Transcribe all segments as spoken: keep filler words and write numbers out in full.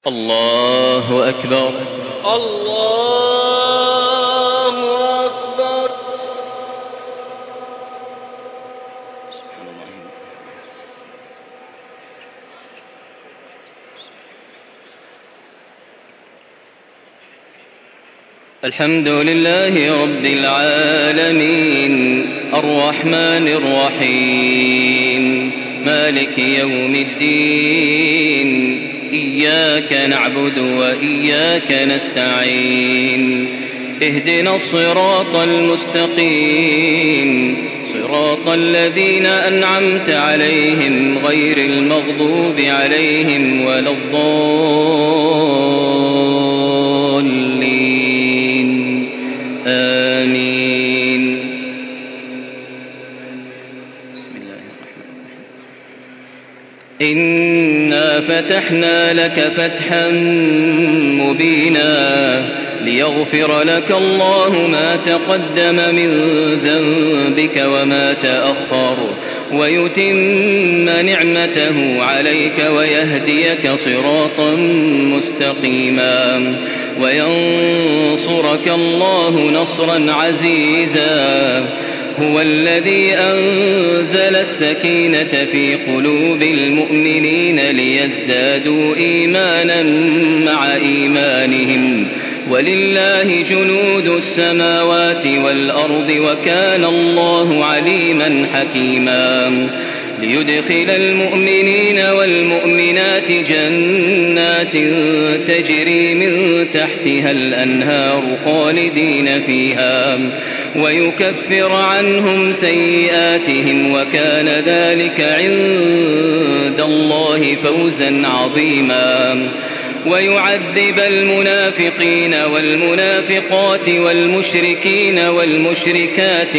الله أكبر. الله أكبر. سبحان الله. الحمد لله رب العالمين الرحمن الرحيم مالك يوم الدين إياك نعبد وإياك نستعين اهدنا الصراط المستقيم صراط الذين أنعمت عليهم غير المغضوب عليهم ولا الضالين آمين. بسم الله الرحمن الرحيم. إنا فتحنا لك فتحا مبينا ليغفر لك الله ما تقدم من ذنبك وما تأخر ويتم نعمته عليك ويهديك صراطا مستقيما وينصرك الله نصرا عزيزا. هو الذي أنزل السكينة في قلوب المؤمنين ليزدادوا إيمانا مع إيمانهم ولله جنود السماوات والأرض وكان الله عليما حكيما. ليدخل المؤمنين والمؤمنات جنات تجري من تحتها الأنهار خالدين فيها ويكفر عنهم سيئاتهم وكان ذلك عند الله فوزا عظيما. ويعذب المنافقين والمنافقات والمشركين والمشركات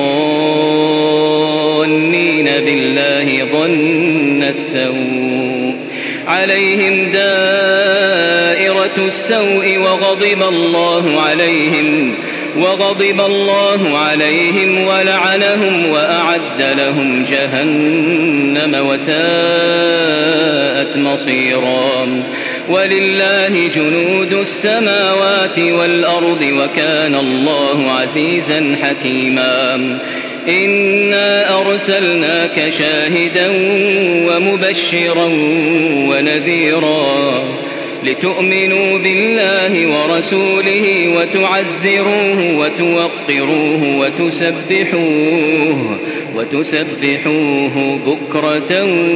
الظانين بالله ظن السوء عليهم دائرة السوء وغضب الله عليهم وغضب الله عليهم ولعنهم وأعد لهم جهنم وساءت مصيرا. ولله جنود السماوات والأرض وكان الله عزيزا حكيما. إنا أرسلناك شاهدا ومبشرا ونذيرا لتؤمنوا بالله ورسوله وتعزروه وتوقروه وتسبحوه وتسبحوه بكرة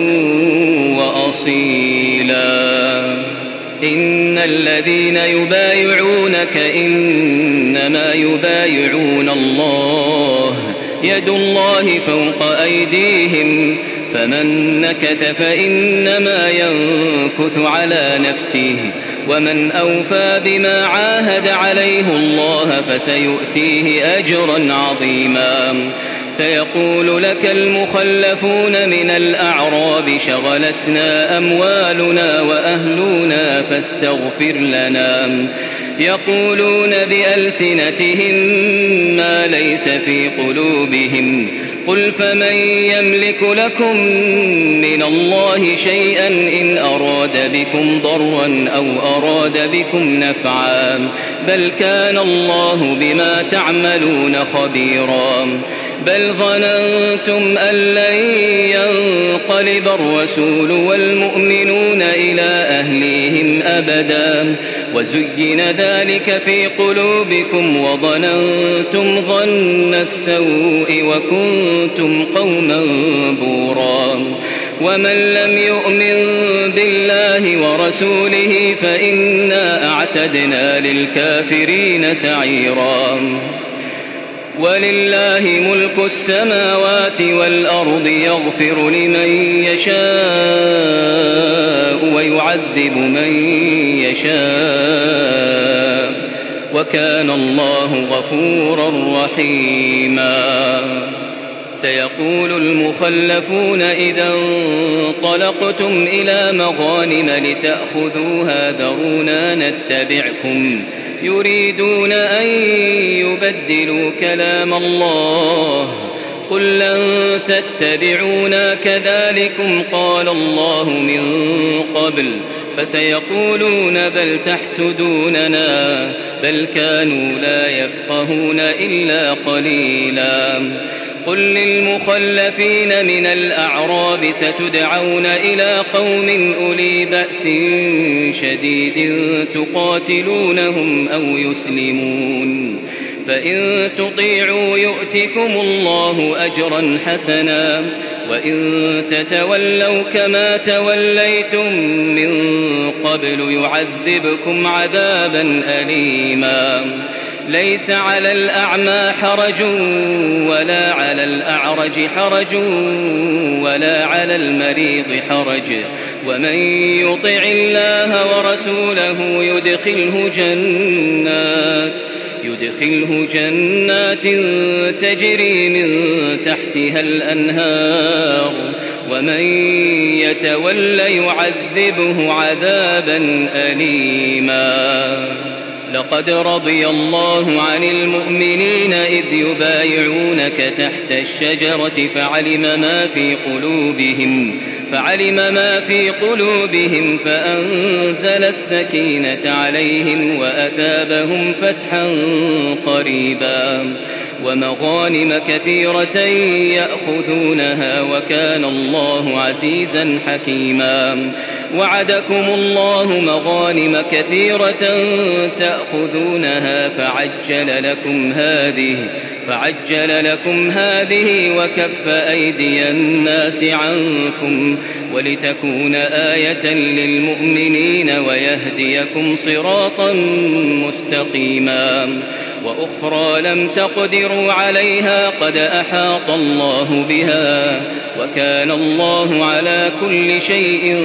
وأصيلا. إن الذين يبايعونك إنما يبايعون الله يد الله فوق أيديهم فمن نكث فإنما ينكث على نفسه ومن أوفى بما عاهد عليه الله فسيؤتيه أجرا عظيما. سيقول لك المخلفون من الأعراب شغلتنا أموالنا وأهلنا فاستغفر لنا يقولون بألسنتهم ما ليس في قلوبهم قل فمن يملك لكم من الله شيئا إن أراد بكم ضرا أو أراد بكم نفعا بل كان الله بما تعملون خبيرا. بل ظننتم أن لن ينقلب الرسول والمؤمنون إلى أهليهم أبدا وزين ذلك في قلوبكم وظننتم ظن السوء وكنتم قوما بورا. ومن لم يؤمن بالله ورسوله فإنا أعتدنا للكافرين سعيرا. ولله ملك السماوات والأرض يغفر لمن يشاء ويعذب من يشاء وكان الله غفورا رحيما. سيقول المخلفون إذا انطلقتم إلى مغانم لتأخذوها ذرونا نتبعكم يريدون أن يبدلوا كلام الله قل لن تتبعونا كذلكم قال الله من قبل فسيقولون بل تحسدوننا بل كانوا لا يفقهون إلا قليلا قل للمخلفين من الأعراب ستدعون إلى قوم أولي بأس شديد تقاتلونهم أو يسلمون فإن تطيعوا يؤتكم الله أجرا حسنا وإن تتولوا كما توليتم من قبل يعذبكم عذابا أليما ليس على الأعمى حرج ولا على الأعرج حرج ولا على المريض حرج ومن يطع الله ورسوله يدخله جنات يدخله جنات تجري من تحتها الأنهار ومن يتول يعذبه عذابا أليما لقد رضي الله عن المؤمنين إذ يبايعونك تحت الشجرة فعلم ما في قلوبهم فعلم ما في قلوبهم فأنزل السكينة عليهم وأثابهم فتحا قريبا ومغانم كثيرة يأخذونها وكان الله عزيزا حكيما وعدكم الله مغانم كثيرة تأخذونها فعجل لكم هذه فعجل لكم هذه وكف أيدي الناس عنكم ولتكون آية للمؤمنين ويهديكم صراطا مستقيما وأخرى لم تقدروا عليها قد أحاط الله بها وكان الله على كل شيء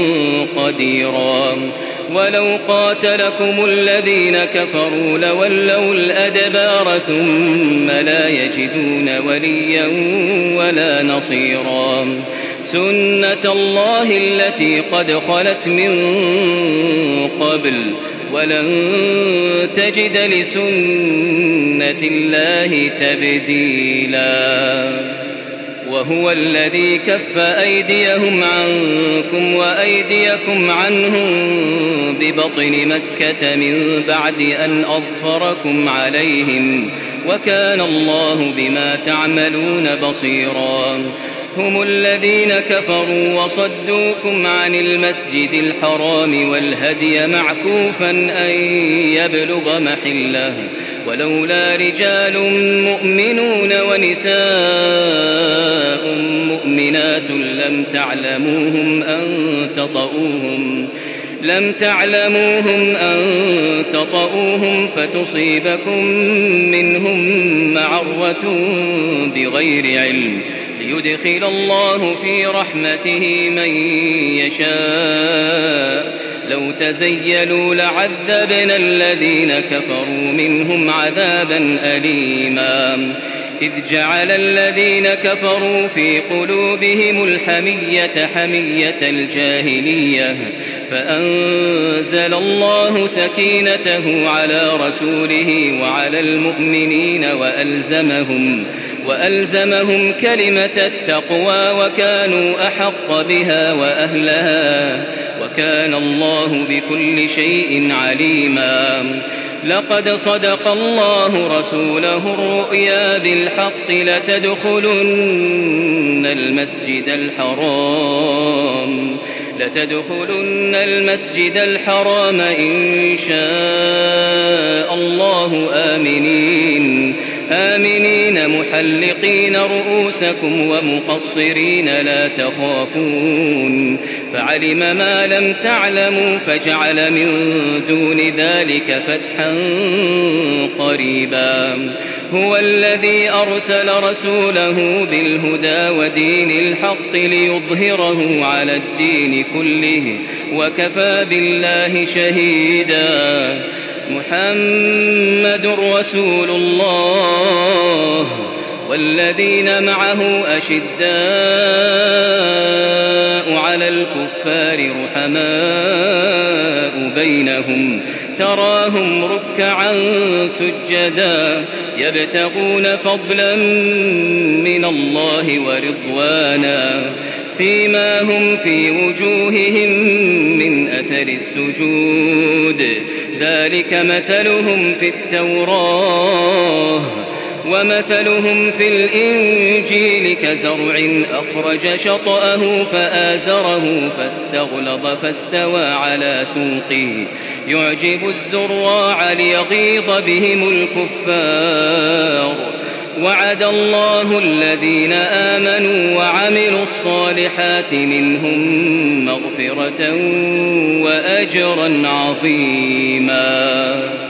قديرا ولو قاتلكم الذين كفروا لولوا الأدبار ثم لا يجدون وليا ولا نصيرا سنة الله التي قد خلت من قبل ولن تجد لسنة الله تبديلا وهو الذي كف أيديهم عنكم وأيديكم عنهم ببطن مكة من بعد أن أظفركم عليهم وكان الله بما تعملون بصيرا هم الذين كفروا وصدوكم عن المسجد الحرام والهدي معكوفا أن يبلغ محله ولولا رجال مؤمنون ونساء مؤمنات لم تعلموهم أن تطؤوهم لم تعلموهم أن تطؤوهم فتصيبكم منهم معرة بغير علم ليدخل الله في رحمته من يشاء لو تزيلوا لعذبنا الذين كفروا منهم عذابا أليما إذ جعل الذين كفروا في قلوبهم الحمية حمية الجاهلية فأنزل الله سكينته على رسوله وعلى المؤمنين وألزمهم وألزمهم كلمة التقوى وكانوا أحق بها وأهلها وكان الله بكل شيء عليما لقد صدق الله رسوله الرؤيا بالحق لتدخلن المسجد الحرام لتدخلن المسجد الحرام إن شاء الله آمنين آمنين محلقين رؤوسكم ومقصرين لا تخافون فعلم ما لم تعلموا فجعل من دون ذلك فتحا قريبا هو الذي أرسل رسوله بالهدى ودين الحق ليظهره على الدين كله وكفى بالله شهيدا محمد رسول الله والذين معه أشداء على الكفار رحماء بينهم تراهم ركعا سجدا يبتغون فضلا من الله ورضوانا سيماهم في وجوههم من أثر السجود ذلك مثلهم في التوراة ومثلهم في الإنجيل كزرع أخرج شطأه فآزره فاستغلظ فاستوى على سوقه يعجب الزراع ليغيظ بهم الكفار وعد الله الذين آمنوا وعملوا الصالحات منهم مغفرة وأجرا عظيما.